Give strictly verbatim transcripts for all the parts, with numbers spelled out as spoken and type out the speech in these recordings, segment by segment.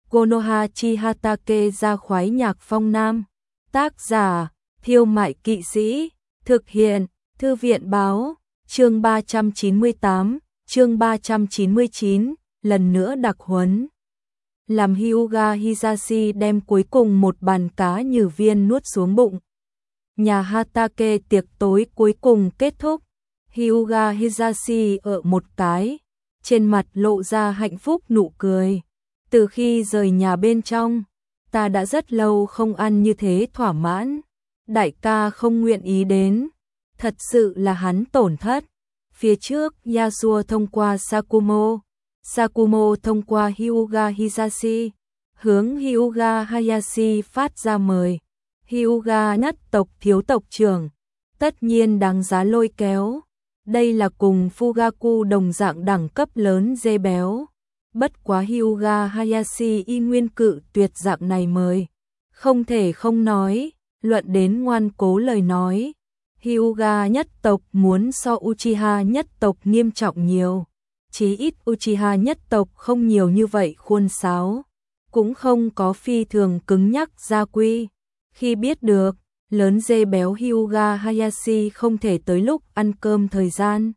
Konoha Chihatake ra khoái nhạc phong nam. Tác giả, Thiêu Mại Kỵ Sĩ. Thực hiện, Thư viện Báo. Chương ba trăm chín mươi tám, chương ba trăm chín mươi chín, lần nữa đặc huấn. Làm Hyuga Hisashi đem cuối cùng một bàn cá nhừ viên nuốt xuống bụng. Nhà Hatake tiệc tối cuối cùng kết thúc. Hyuga Hisashi ở một cái, trên mặt lộ ra hạnh phúc nụ cười. Từ khi rời nhà bên trong, ta đã rất lâu không ăn như thế thỏa mãn. Đại ca không nguyện ý đến, thật sự là hắn tổn thất. Phía trước, Yasuo thông qua Sakumo, Sakumo thông qua Hyuga Hisashi, hướng Hyuga Hayashi phát ra mời. Hyuga nhất tộc thiếu tộc trưởng, tất nhiên đáng giá lôi kéo. Đây là cùng Fugaku đồng dạng đẳng cấp lớn dê béo. Bất quá Hyuga Hayashi y nguyên cự tuyệt dạng này mời. Không thể không nói, luận đến ngoan cố lời nói. Hyuga nhất tộc muốn so Uchiha nhất tộc nghiêm trọng nhiều. Chí ít Uchiha nhất tộc không nhiều như vậy khuôn sáo. Cũng không có phi thường cứng nhắc gia quy. Khi biết được, lớn dê béo Hyuga Hayashi không thể tới lúc ăn cơm thời gian.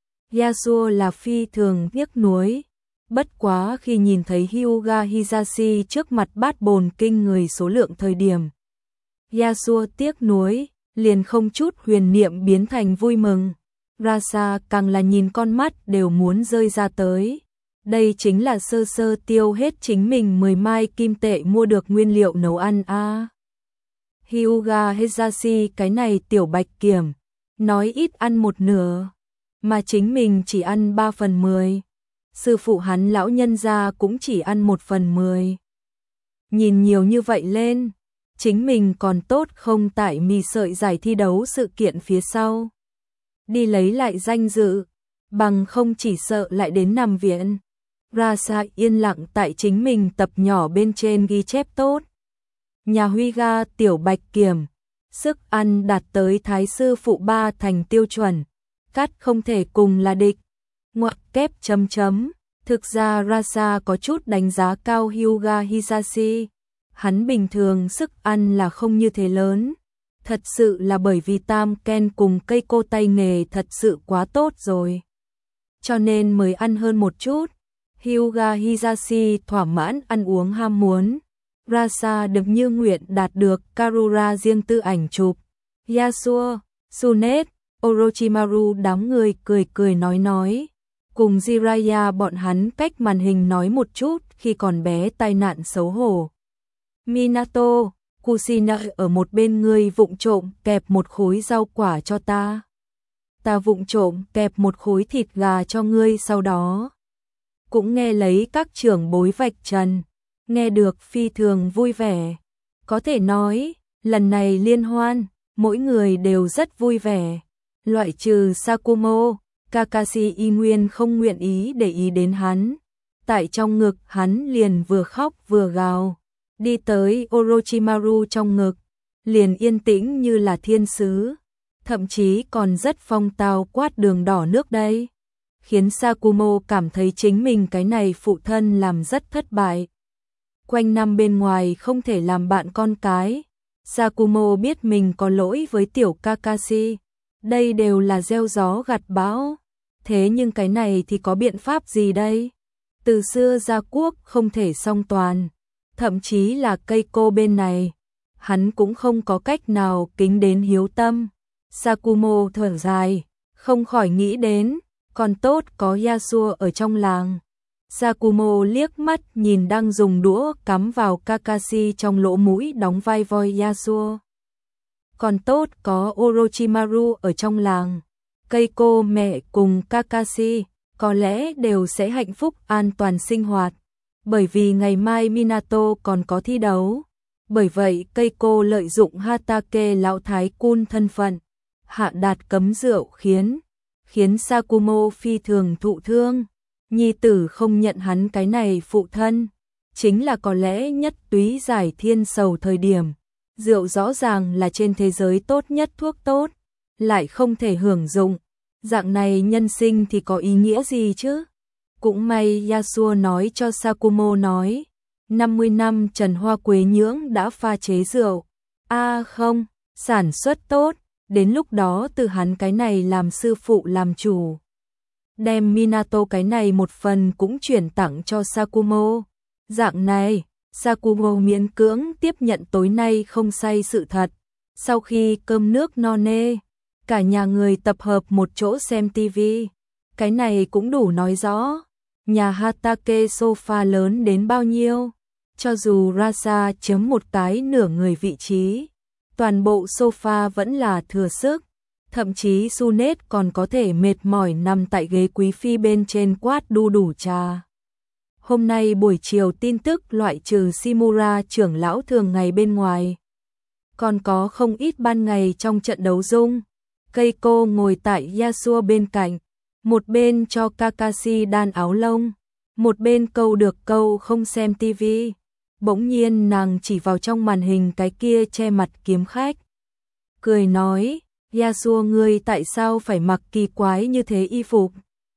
Yasuo là phi thường tiếc nuối. Bất quá khi nhìn thấy Hyuga Hisashi trước mặt bát bồn kinh người số lượng thời điểm. Yasuo tiếc nuối, liền không chút huyền niệm biến thành vui mừng. Rasa càng là nhìn con mắt đều muốn rơi ra tới. Đây chính là sơ sơ tiêu hết chính mình mười mai kim tệ mua được nguyên liệu nấu ăn a. À. Hyuga Hisashi cái này tiểu bạch kiểm, nói ít ăn một nửa, mà chính mình chỉ ăn ba phần mười. Sư phụ hắn lão nhân gia cũng chỉ ăn một phần mười. Nhìn nhiều như vậy lên, chính mình còn tốt không tại mì sợi giải thi đấu sự kiện phía sau. Đi lấy lại danh dự, bằng không chỉ sợ lại đến nằm viện. Rasa yên lặng tại chính mình tập nhỏ bên trên ghi chép tốt. Nhà Huyga tiểu bạch kiểm, sức ăn đạt tới thái sư phụ ba thành tiêu chuẩn, cắt không thể cùng là địch. Ngoặc kép chấm chấm, thực ra Rasa có chút đánh giá cao Hyuga Hisashi. Hắn bình thường sức ăn là không như thế lớn. Thật sự là bởi vì Tam Ken cùng cây cô tay nghề thật sự quá tốt rồi. Cho nên mới ăn hơn một chút. Hyuga Hisashi thỏa mãn ăn uống ham muốn. Rasa được như nguyện đạt được Karura riêng tư ảnh chụp. Yasuo, Tsunet, Orochimaru đám người cười cười nói nói. Cùng Jiraiya bọn hắn cách màn hình nói một chút khi còn bé tai nạn xấu hổ. Minato, Kushina ở một bên ngươi vụng trộm kẹp một khối rau quả cho ta. Ta vụng trộm kẹp một khối thịt gà cho ngươi sau đó. Cũng nghe lấy các trưởng bối vạch trần, nghe được phi thường vui vẻ. Có thể nói, lần này liên hoan, mỗi người đều rất vui vẻ. Loại trừ Sakumo, Kakashi y nguyên không nguyện ý để ý đến hắn. Tại trong ngực hắn liền vừa khóc vừa gào. Đi tới Orochimaru trong ngực, liền yên tĩnh như là thiên sứ. Thậm chí còn rất phong tao quát đường đỏ nước đây. Khiến Sakumo cảm thấy chính mình cái này phụ thân làm rất thất bại. Quanh năm bên ngoài không thể làm bạn con cái. Sakumo biết mình có lỗi với tiểu Kakashi. Đây đều là gieo gió gặt bão. Thế nhưng cái này thì có biện pháp gì đây? Từ xưa gia quốc không thể song toàn. Thậm chí là cây cô bên này. Hắn cũng không có cách nào kính đến hiếu tâm. Sakumo thở dài. Không khỏi nghĩ đến. Còn tốt có Yasuo ở trong làng. Sakumo liếc mắt nhìn đang dùng đũa cắm vào Kakashi trong lỗ mũi đóng vai voi Yasuo. Còn tốt có Orochimaru ở trong làng. Cây cô mẹ cùng Kakashi có lẽ đều sẽ hạnh phúc an toàn sinh hoạt. Bởi vì ngày mai Minato còn có thi đấu. Bởi vậy cây cô lợi dụng Hatake lão thái cun thân phận. Hạ đạt cấm rượu khiến khiến Sakumo phi thường thụ thương. Nhi tử không nhận hắn cái này phụ thân. Chính là có lẽ nhất túy giải thiên sầu thời điểm. Rượu rõ ràng là trên thế giới tốt nhất thuốc tốt. Lại không thể hưởng dụng. Dạng này nhân sinh thì có ý nghĩa gì chứ? Cũng may Yasuo nói cho Sakumo nói. năm mươi năm Trần Hoa Quế Nhưỡng đã pha chế rượu. A à không, sản xuất tốt, đến lúc đó từ hắn cái này làm sư phụ làm chủ. Đem Minato cái này một phần cũng chuyển tặng cho Sakumo. Dạng này, Sakumo miễn cưỡng tiếp nhận tối nay không say sự thật. Sau khi cơm nước no nê, cả nhà người tập hợp một chỗ xem tivi. Cái này cũng đủ nói rõ, nhà Hatake sofa lớn đến bao nhiêu. Cho dù Rasa chiếm một cái nửa người vị trí, toàn bộ sofa vẫn là thừa sức. Thậm chí Sunet còn có thể mệt mỏi nằm tại ghế quý phi bên trên quát đu đủ trà. Hôm nay buổi chiều tin tức loại trừ Shimura trưởng lão thường ngày bên ngoài. Còn có không ít ban ngày trong trận đấu dung. Keiko ngồi tại Yasuo bên cạnh, một bên cho Kakashi đan áo lông, một bên câu được câu không xem tivi. Bỗng nhiên nàng chỉ vào trong màn hình cái kia che mặt kiếm khách. Cười nói, Yasuo ngươi tại sao phải mặc kỳ quái như thế y phục?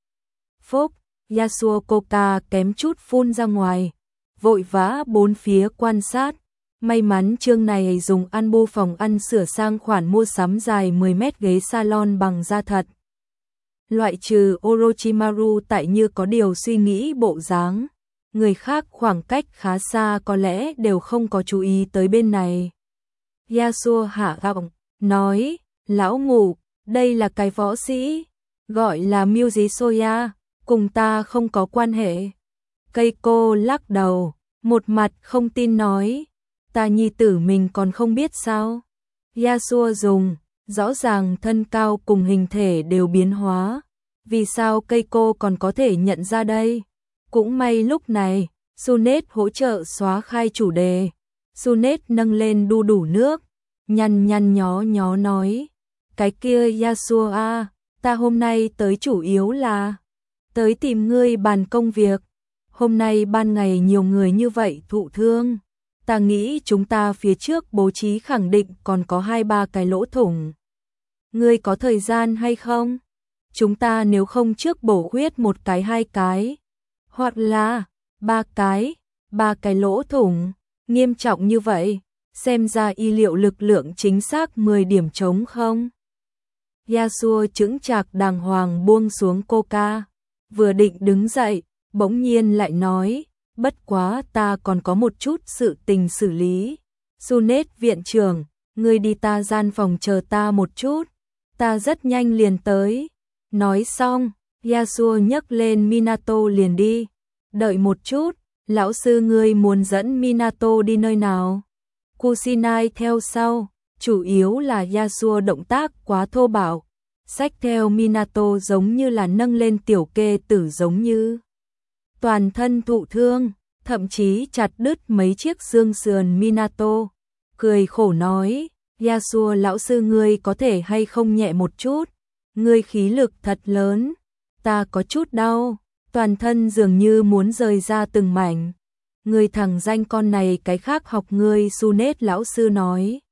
Phúc, Yasuo Coca kém chút phun ra ngoài, vội vã bốn phía quan sát. May mắn chương này dùng Anbu phòng ăn sửa sang khoản mua sắm dài mười mét ghế salon bằng da thật. Loại trừ Orochimaru tại như có điều suy nghĩ bộ dáng. Người khác khoảng cách khá xa có lẽ đều không có chú ý tới bên này. Yasuo hạ giọng, nói, lão ngủ, đây là cái võ sĩ, gọi là Myuji Soya, cùng ta không có quan hệ. Keiko lắc đầu, một mặt không tin nói, ta nhi tử mình còn không biết sao. Yasuo dùng, rõ ràng thân cao cùng hình thể đều biến hóa, vì sao Keiko còn có thể nhận ra đây? Cũng may lúc này, Sunet hỗ trợ xóa khai chủ đề. Sunet nâng lên đu đủ nước, nhăn nhăn nhó nhó nói, cái kia Yasuo a, ta hôm nay tới chủ yếu là tới tìm ngươi bàn công việc. Hôm nay ban ngày nhiều người như vậy thụ thương, ta nghĩ chúng ta phía trước bố trí khẳng định còn có hai ba cái lỗ thủng. Ngươi có thời gian hay không? Chúng ta nếu không trước bổ khuyết một cái hai cái, hoặc là ba cái, ba cái lỗ thủng, nghiêm trọng như vậy, xem ra y liệu lực lượng chính xác mười điểm trống không? Yasuo chững chạc đàng hoàng buông xuống coca, vừa định đứng dậy, bỗng nhiên lại nói, bất quá ta còn có một chút sự tình xử lý. Sunet viện trưởng, ngươi đi ta gian phòng chờ ta một chút, ta rất nhanh liền tới. Nói xong, Yasuo nhấc lên Minato liền đi. Đợi một chút, lão sư ngươi muốn dẫn Minato đi nơi nào? Kusinai theo sau, chủ yếu là Yasuo động tác quá thô bạo. Xách theo Minato giống như là nâng lên tiểu kê tử giống như. Toàn thân thụ thương, thậm chí chặt đứt mấy chiếc xương sườn Minato. Cười khổ nói, Yasuo lão sư ngươi có thể hay không nhẹ một chút? Ngươi khí lực thật lớn, ta có chút đau, toàn thân dường như muốn rời ra từng mảnh. Ngươi thằng danh con này cái khác học ngươi, Sunet lão sư nói.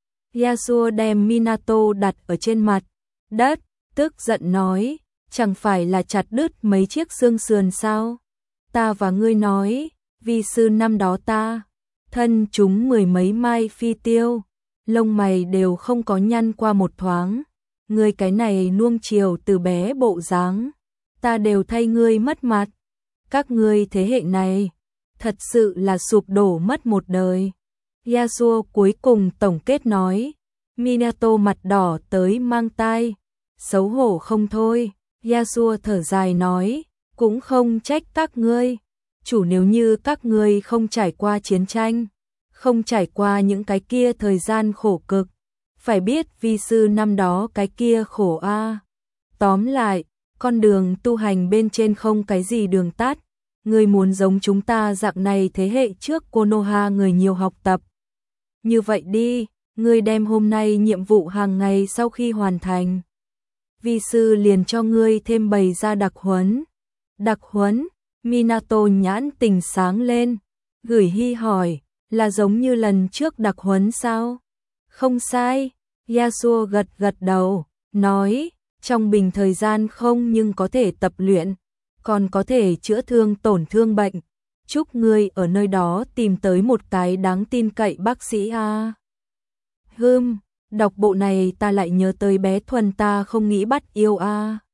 Yasuo đem Minato đặt ở trên mặt đất, tức giận nói, chẳng phải là chặt đứt mấy chiếc xương sườn sao? Ta và ngươi nói, vi sư năm đó ta, thân chúng mười mấy mai phi tiêu, lông mày đều không có nhăn qua một thoáng. Ngươi cái này nuông chiều từ bé bộ dáng, ta đều thay ngươi mất mặt. Các ngươi thế hệ này, thật sự là sụp đổ mất một đời. Yasuo cuối cùng tổng kết nói, Minato mặt đỏ tới mang tai, xấu hổ không thôi. Yasuo thở dài nói, cũng không trách các ngươi, chủ nếu như các ngươi không trải qua chiến tranh, không trải qua những cái kia thời gian khổ cực, phải biết vi sư năm đó cái kia khổ a. À. Tóm lại, con đường tu hành bên trên không cái gì đường tắt, ngươi muốn giống chúng ta dạng này thế hệ trước Konoha người nhiều học tập. Như vậy đi, ngươi đem hôm nay nhiệm vụ hàng ngày sau khi hoàn thành, vi sư liền cho ngươi thêm bày ra đặc huấn. Đặc huấn? Minato nhãn tình sáng lên, gửi hi hỏi, là giống như lần trước đặc huấn sao? Không sai, Yasuo gật gật đầu, nói, trong bình thời gian không nhưng có thể tập luyện, còn có thể chữa thương tổn thương bệnh, chúc ngươi ở nơi đó tìm tới một cái đáng tin cậy bác sĩ a. Hừm, đọc bộ này ta lại nhớ tới bé Thuần ta không nghĩ bắt yêu a.